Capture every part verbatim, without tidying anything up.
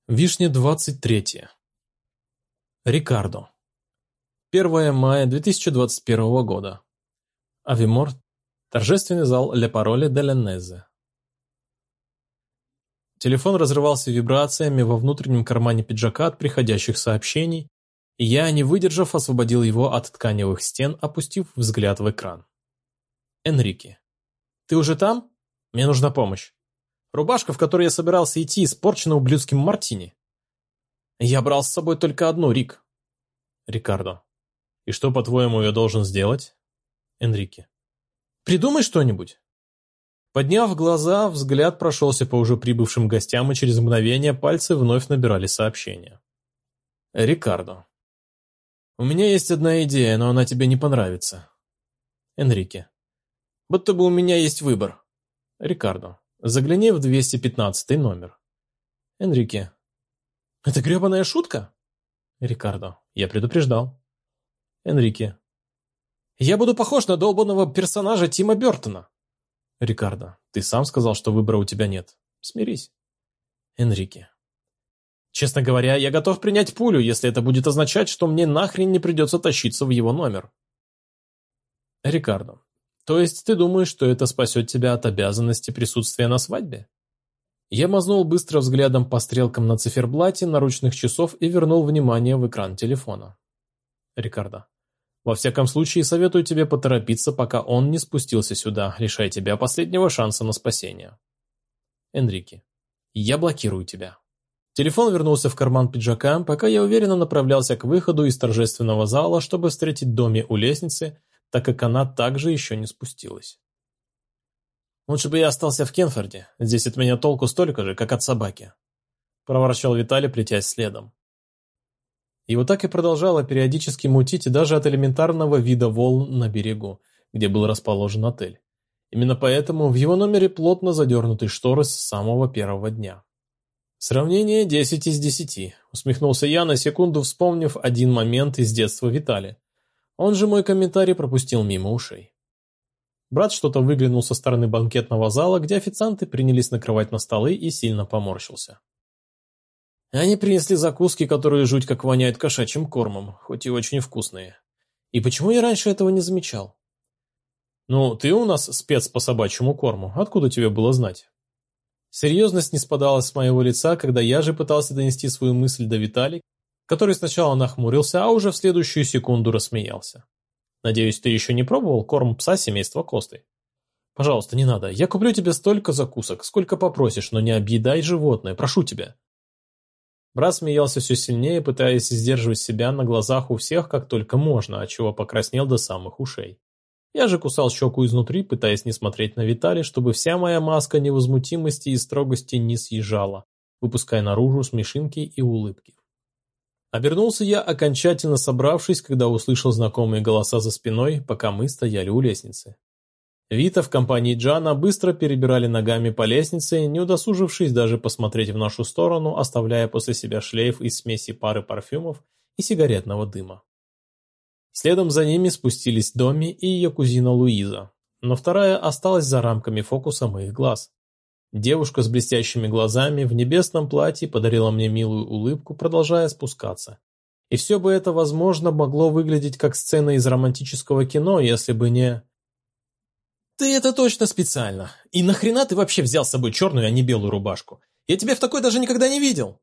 Вишня двадцать третье. Рикардо. первое мая две тысячи двадцать первого года. Авимор. Торжественный зал Ле Пароле де Леннезе. Телефон разрывался вибрациями во внутреннем кармане пиджака от приходящих сообщений, и я, не выдержав, освободил его от тканевых стен, опустив взгляд в экран. Энрике. «Ты уже там? Мне нужна помощь. Рубашка, в которой я собирался идти, испорчена ублюдским мартини. Я брал с собой только одну, Рик». Рикардо. «И что, по-твоему, я должен сделать?» Энрике. «Придумай что-нибудь». Подняв глаза, взгляд прошелся по уже прибывшим гостям, и через мгновение пальцы вновь набирали сообщения. Рикардо. «У меня есть одна идея, но она тебе не понравится». Энрике. «Будто бы у меня есть выбор». Рикардо. «Загляни в двести пятнадцатый номер». Энрике. «Это гребаная шутка?» Рикардо. «Я предупреждал». Энрике. «Я буду похож на долбанного персонажа Тима Бёртона». Рикардо. «Ты сам сказал, что выбора у тебя нет. Смирись». Энрике. «Честно говоря, я готов принять пулю, если это будет означать, что мне нахрен не придется тащиться в его номер». Рикардо. «То есть ты думаешь, что это спасет тебя от обязанности присутствия на свадьбе?» Я мазнул быстро взглядом по стрелкам на циферблате наручных часов и вернул внимание в экран телефона. Рикардо. «Во всяком случае, советую тебе поторопиться, пока он не спустился сюда, лишая тебя последнего шанса на спасение». Энрике. «Я блокирую тебя». Телефон вернулся в карман пиджака, пока я уверенно направлялся к выходу из торжественного зала, чтобы встретить Доми у лестницы, так как она также еще не спустилась. «Лучше бы я остался в Кенфорде, здесь от меня толку столько же, как от собаки», – проворчал Виталий, плетясь следом. Его так и продолжало периодически мутить даже от элементарного вида волн на берегу, где был расположен отель. Именно поэтому в его номере плотно задернуты шторы с самого первого дня. «Сравнение десять из десяти», – усмехнулся я, на секунду вспомнив один момент из детства Виталия. Он же мой комментарий пропустил мимо ушей. Брат что-то выглянул со стороны банкетного зала, где официанты принялись накрывать на столы, и сильно поморщился. Они принесли закуски, которые жуть как воняют кошачьим кормом, хоть и очень вкусные. И почему я раньше этого не замечал? Ну, ты у нас спец по собачьему корму, откуда тебе было знать? Серьезность не спадала с моего лица, когда я же пытался донести свою мысль до Виталия, который сначала нахмурился, а уже в следующую секунду рассмеялся. «Надеюсь, ты еще не пробовал корм пса семейства Косты? Пожалуйста, не надо, я куплю тебе столько закусок, сколько попросишь, но не объедай животное, прошу тебя». Брат смеялся все сильнее, пытаясь сдерживать себя на глазах у всех как только можно, отчего покраснел до самых ушей. Я же кусал щеку изнутри, пытаясь не смотреть на Виталия, чтобы вся моя маска невозмутимости и строгости не съезжала, выпуская наружу смешинки и улыбки. Обернулся я, окончательно собравшись, когда услышал знакомые голоса за спиной, пока мы стояли у лестницы. Вита в компании Джана быстро перебирали ногами по лестнице, не удосужившись даже посмотреть в нашу сторону, оставляя после себя шлейф из смеси пары парфюмов и сигаретного дыма. Следом за ними спустились Доми и ее кузина Луиза, но вторая осталась за рамками фокуса моих глаз. Девушка с блестящими глазами в небесном платье подарила мне милую улыбку, продолжая спускаться. И все бы это, возможно, могло выглядеть как сцена из романтического кино, если бы не... «Ты это точно специально! И нахрена ты вообще взял с собой черную, а не белую рубашку? Я тебя в такой даже никогда не видел!»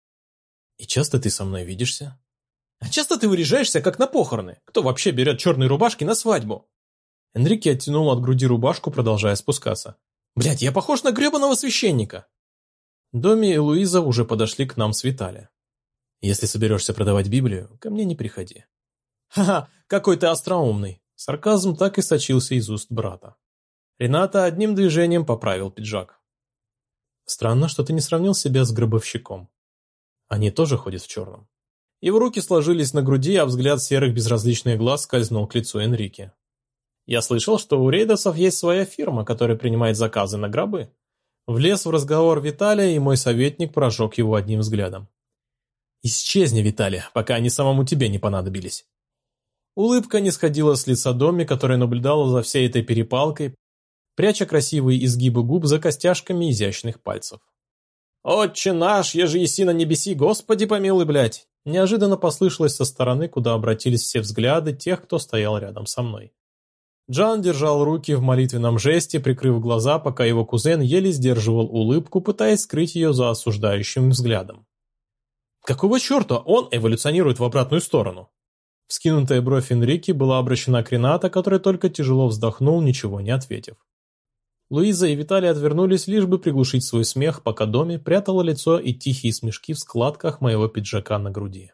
«И часто ты со мной видишься?» «А часто ты выряжаешься, как на похороны? Кто вообще берет черные рубашки на свадьбу?» Энрике оттянул от груди рубашку, продолжая спускаться. «Блядь, я похож на гребаного священника!» Доми и Луиза уже подошли к нам с Виталия. «Если соберешься продавать Библию, ко мне не приходи». «Ха-ха, какой ты остроумный!» Сарказм так и сочился из уст брата. Рената одним движением поправил пиджак. «Странно, что ты не сравнил себя с гробовщиком. Они тоже ходят в черном». Его руки сложились на груди, а взгляд серых безразличных глаз скользнул к лицу Энрике. «Я слышал, что у рейдерсов есть своя фирма, которая принимает заказы на гробы». Влез в разговор Виталия, и мой советник прожег его одним взглядом. «Исчезни, Виталий, пока они самому тебе не понадобились». Улыбка не сходила с лица Доми, которая наблюдала за всей этой перепалкой, пряча красивые изгибы губ за костяшками изящных пальцев. «Отче наш, еже еси на небеси, Господи помилуй, блядь!» Неожиданно послышалось со стороны, куда обратились все взгляды тех, кто стоял рядом со мной. Джан держал руки в молитвенном жесте, прикрыв глаза, пока его кузен еле сдерживал улыбку, пытаясь скрыть ее за осуждающим взглядом. «Какого черта он эволюционирует в обратную сторону?» Вскинутая бровь Энрике была обращена к Ренато, который только тяжело вздохнул, ничего не ответив. Луиза и Виталий отвернулись, лишь бы приглушить свой смех, пока Доми прятала лицо и тихие смешки в складках моего пиджака на груди.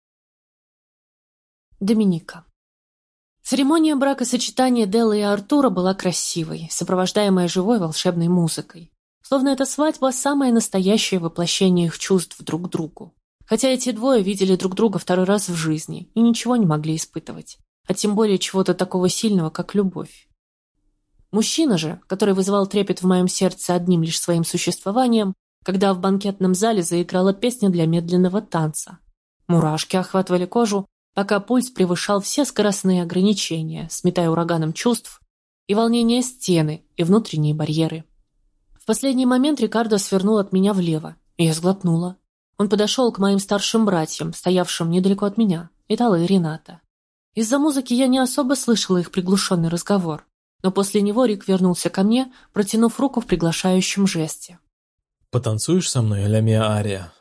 Доминика. Церемония бракосочетания Деллы и Артура была красивой, сопровождаемая живой волшебной музыкой. Словно эта свадьба – самое настоящее воплощение их чувств друг к другу. Хотя эти двое видели друг друга второй раз в жизни и ничего не могли испытывать, а тем более чего-то такого сильного, как любовь. Мужчина же, который вызывал трепет в моем сердце одним лишь своим существованием, когда в банкетном зале заиграла песня для медленного танца. Мурашки охватывали кожу, пока пульс превышал все скоростные ограничения, сметая ураганом чувств и волнение стены и внутренние барьеры. В последний момент Рикардо свернул от меня влево, и я сглотнула. Он подошел к моим старшим братьям, стоявшим недалеко от меня, Итало и Рената. Из-за музыки я не особо слышала их приглушенный разговор, но после него Рик вернулся ко мне, протянув руку в приглашающем жесте. «Потанцуешь со мной, ля миа ария?»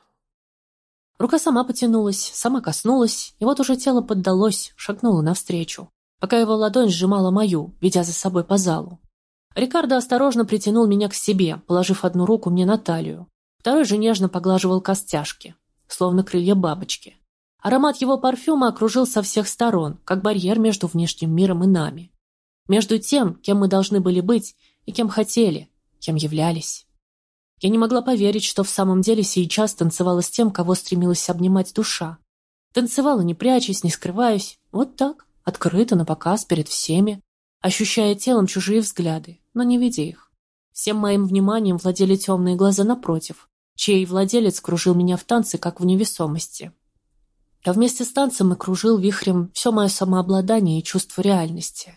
Рука сама потянулась, сама коснулась, и вот уже тело поддалось, шагнуло навстречу, пока его ладонь сжимала мою, ведя за собой по залу. Рикардо осторожно притянул меня к себе, положив одну руку мне на талию, второй же нежно поглаживал костяшки, словно крылья бабочки. Аромат его парфюма окружил со всех сторон, как барьер между внешним миром и нами. Между тем, кем мы должны были быть, и кем хотели, кем являлись. Я не могла поверить, что в самом деле сейчас танцевала с тем, кого стремилась обнимать душа. Танцевала, не прячась, не скрываясь, вот так, открыто, напоказ, перед всеми, ощущая телом чужие взгляды, но не видя их. Всем моим вниманием владели темные глаза напротив, чей владелец кружил меня в танце, как в невесомости. А вместе с танцем и кружил вихрем все мое самообладание и чувство реальности.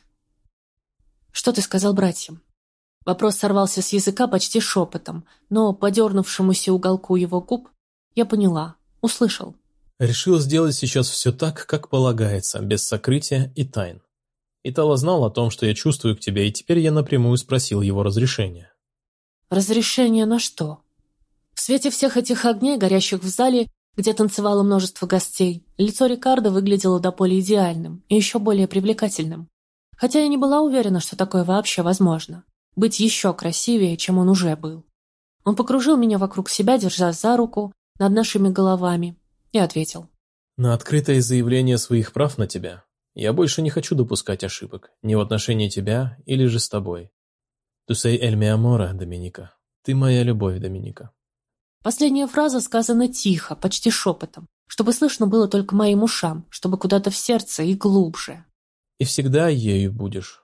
«Что ты сказал братьям?» Вопрос сорвался с языка почти шепотом, но по дернувшемуся уголку его губ я поняла, услышал. Решил сделать сейчас все так, как полагается, без сокрытия и тайн. Итало знал о том, что я чувствую к тебе, и теперь я напрямую спросил его разрешения. Разрешение на что? В свете всех этих огней, горящих в зале, где танцевало множество гостей, лицо Рикардо выглядело до поля идеальным и еще более привлекательным. Хотя я не была уверена, что такое вообще возможно. Быть еще красивее, чем он уже был. Он покружил меня вокруг себя, держа за руку над нашими головами, и ответил. На открытое заявление своих прав на тебя я больше не хочу допускать ошибок, ни в отношении тебя или же с тобой. Tu sei el mi amore, Доминика. Ты моя любовь, Доминика. Последняя фраза сказана тихо, почти шепотом, чтобы слышно было только моим ушам, чтобы куда-то в сердце и глубже. И всегда ею будешь.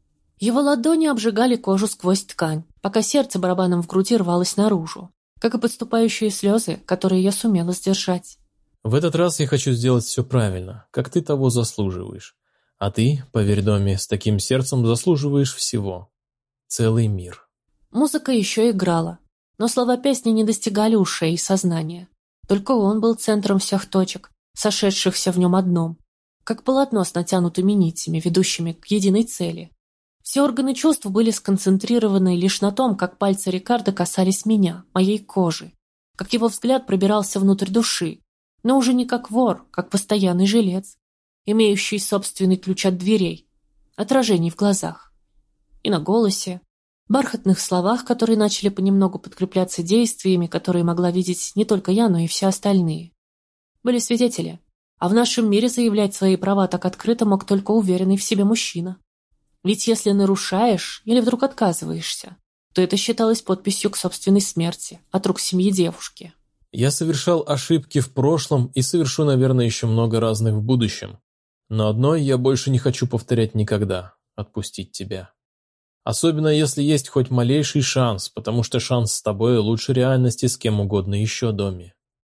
Его ладони обжигали кожу сквозь ткань, пока сердце барабаном в груди рвалось наружу, как и подступающие слезы, которые я сумела сдержать. В этот раз я хочу сделать все правильно, как ты того заслуживаешь. А ты, поверь, Доми, с таким сердцем заслуживаешь всего. Целый мир. Музыка еще играла, но слова песни не достигали ушей и сознания. Только он был центром всех точек, сошедшихся в нем одном, как полотно с натянутыми нитями, ведущими к единой цели. Все органы чувств были сконцентрированы лишь на том, как пальцы Рикардо касались меня, моей кожи, как его взгляд пробирался внутрь души, но уже не как вор, как постоянный жилец, имеющий собственный ключ от дверей, отражений в глазах. И на голосе, бархатных словах, которые начали понемногу подкрепляться действиями, которые могла видеть не только я, но и все остальные. Были свидетели, а в нашем мире заявлять свои права так открыто мог только уверенный в себе мужчина. Ведь если нарушаешь или вдруг отказываешься, то это считалось подписью к собственной смерти от рук семьи девушки. Я совершал ошибки в прошлом и совершу, наверное, еще много разных в будущем. Но одной я больше не хочу повторять никогда – отпустить тебя. Особенно если есть хоть малейший шанс, потому что шанс с тобой лучше реальности с кем угодно еще, Доми.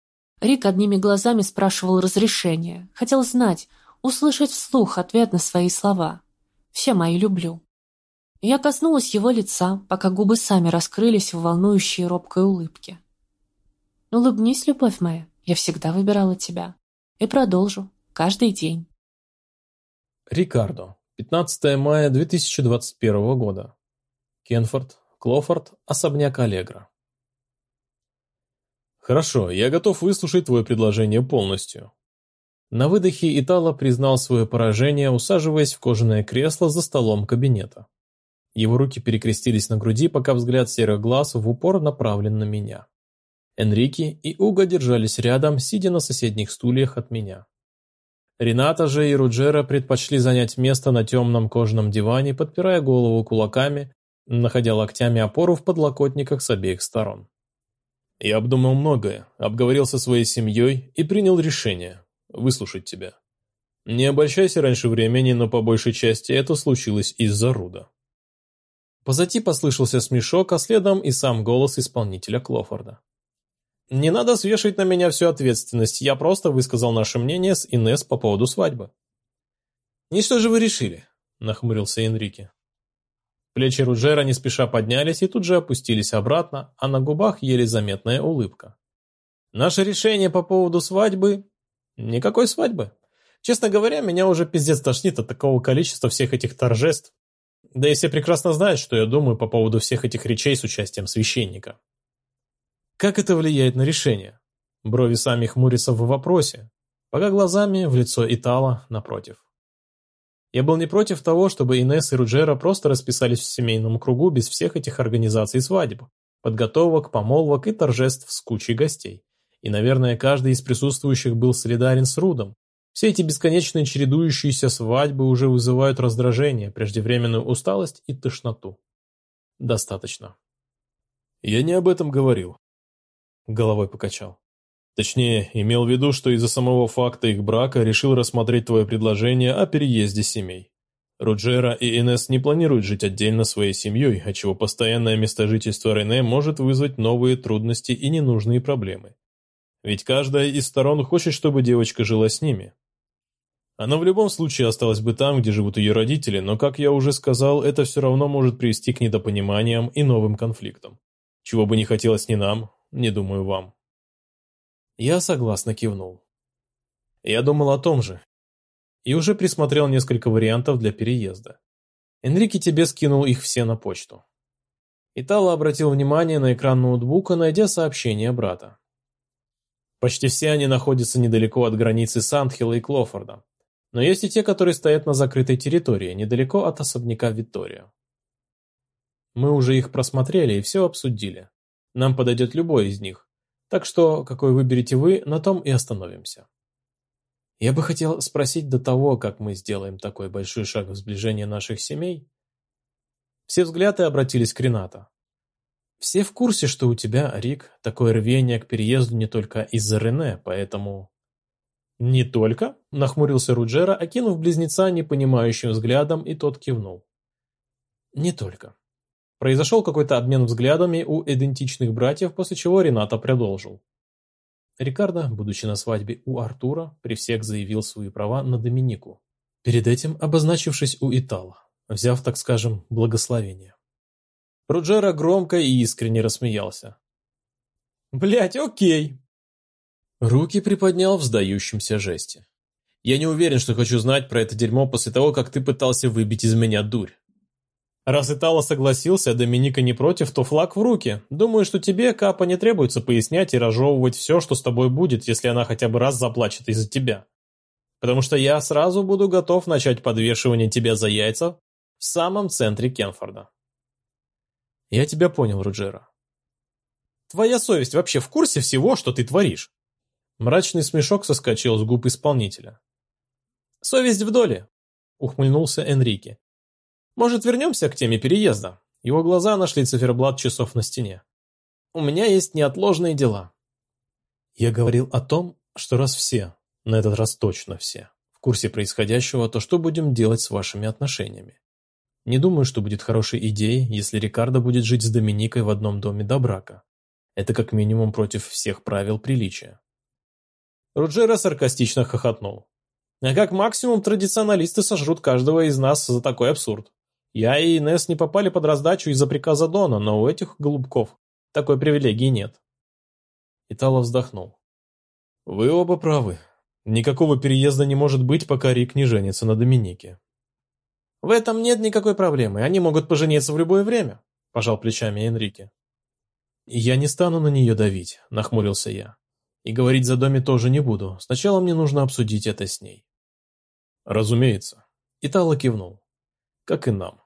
Рик одними глазами спрашивал разрешения, хотел знать, услышать вслух ответ на свои слова. «Все мои люблю». Я коснулась его лица, пока губы сами раскрылись в волнующей робкой улыбке. Улыбнись, любовь моя, я всегда выбирала тебя. И продолжу. Каждый день. Рикардо. пятнадцатое мая две тысячи двадцать первого года. Кенфорд, Клофорд, особняк Аллегро. Хорошо, я готов выслушать твое предложение полностью. На выдохе Итало признал свое поражение, усаживаясь в кожаное кресло за столом кабинета. Его руки перекрестились на груди, пока взгляд серых глаз в упор направлен на меня. Энрике и Уго держались рядом, сидя на соседних стульях от меня. Рената же и Руджера предпочли занять место на темном кожаном диване, подпирая голову кулаками, находя локтями опору в подлокотниках с обеих сторон. Я обдумал многое, обговорил со своей семьей и принял решение выслушать тебя. Не обольщайся раньше времени, но по большей части это случилось из-за Руда. Позади послышался смешок, а следом и сам голос исполнителя Клофорда. «Не надо свешивать на меня всю ответственность, я просто высказал наше мнение с Инесс по поводу свадьбы». «И что же вы решили?» – нахмурился Энрике. Плечи Руджера не спеша поднялись и тут же опустились обратно, а на губах еле заметная улыбка. «Наше решение по поводу свадьбы? Никакой свадьбы. Честно говоря, меня уже пиздец тошнит от такого количества всех этих торжеств. Да и все прекрасно знают, что я думаю по поводу всех этих речей с участием священника». Как это влияет на решение? Брови сами хмурятся в вопросе, пока глазами в лицо Итало напротив. Я был не против того, чтобы Инесс и Руджера просто расписались в семейном кругу без всех этих организаций свадеб, подготовок, помолвок и торжеств с кучей гостей. И, наверное, каждый из присутствующих был солидарен с Рудом. Все эти бесконечные чередующиеся свадьбы уже вызывают раздражение, преждевременную усталость и тошноту. Достаточно. Я не об этом говорил. Головой покачал. Точнее, имел в виду, что из-за самого факта их брака решил рассмотреть твое предложение о переезде семей. Руджера и Инесс не планируют жить отдельно своей семьей, отчего постоянное место жительства Рене может вызвать новые трудности и ненужные проблемы. Ведь каждая из сторон хочет, чтобы девочка жила с ними. Она в любом случае осталась бы там, где живут ее родители, но, как я уже сказал, это все равно может привести к недопониманиям и новым конфликтам. Чего бы не хотелось ни нам, не думаю вам. Я согласно кивнул. Я думал о том же. И уже присмотрел несколько вариантов для переезда. Энрике тебе скинул их все на почту. Итало обратил внимание на экран ноутбука, найдя сообщение брата. Почти все они находятся недалеко от границы Сандхилла и Клофорда. Но есть и те, которые стоят на закрытой территории, недалеко от особняка Витторио. Мы уже их просмотрели и все обсудили. Нам подойдет любой из них. Так что, какой выберете вы, на том и остановимся. Я бы хотел спросить до того, как мы сделаем такой большой шаг в сближение наших семей. Все взгляды обратились к Ренато. Все в курсе, что у тебя, Рик, такое рвение к переезду не только из-за Рене, поэтому... Не только? Нахмурился Руджера, окинув близнеца непонимающим взглядом, и тот кивнул. Не только. Произошел какой-то обмен взглядами у идентичных братьев, после чего Ренато продолжил. Рикардо, будучи на свадьбе у Артура, при всех заявил свои права на Доминику, перед этим обозначившись у Итало, взяв, так скажем, благословение. Руджера громко и искренне рассмеялся. «Блядь, окей!» Руки приподнял в сдающемся жесте. «Я не уверен, что хочу знать про это дерьмо после того, как ты пытался выбить из меня дурь. Раз Итало согласился, а Доминика не против, то флаг в руки. Думаю, что тебе, Капа, не требуется пояснять и разжевывать все, что с тобой будет, если она хотя бы раз заплачет из-за тебя. Потому что я сразу буду готов начать подвешивание тебя за яйца в самом центре Кенфорда». «Я тебя понял, Руджера. Твоя совесть вообще в курсе всего, что ты творишь?» Мрачный смешок соскочил с губ исполнителя. «Совесть в доле», — ухмыльнулся Энрике. «Может, вернемся к теме переезда?» Его глаза нашли циферблат часов на стене. «У меня есть неотложные дела». Я говорил о том, что раз все, на этот раз точно все, в курсе происходящего, то что будем делать с вашими отношениями? Не думаю, что будет хорошей идеей, если Рикардо будет жить с Доминикой в одном доме до брака. Это как минимум против всех правил приличия. Руджера саркастично хохотнул. А как максимум традиционалисты сожрут каждого из нас за такой абсурд. Я и Инесс не попали под раздачу из-за приказа Дона, но у этих голубков такой привилегии нет. Итало вздохнул. Вы оба правы. Никакого переезда не может быть, пока Рик не женится на Доминике. В этом нет никакой проблемы, они могут пожениться в любое время, пожал плечами Энрике. Я не стану на нее давить, нахмурился я. И говорить за Доми тоже не буду, сначала мне нужно обсудить это с ней. Разумеется. Итало кивнул. Как и нам.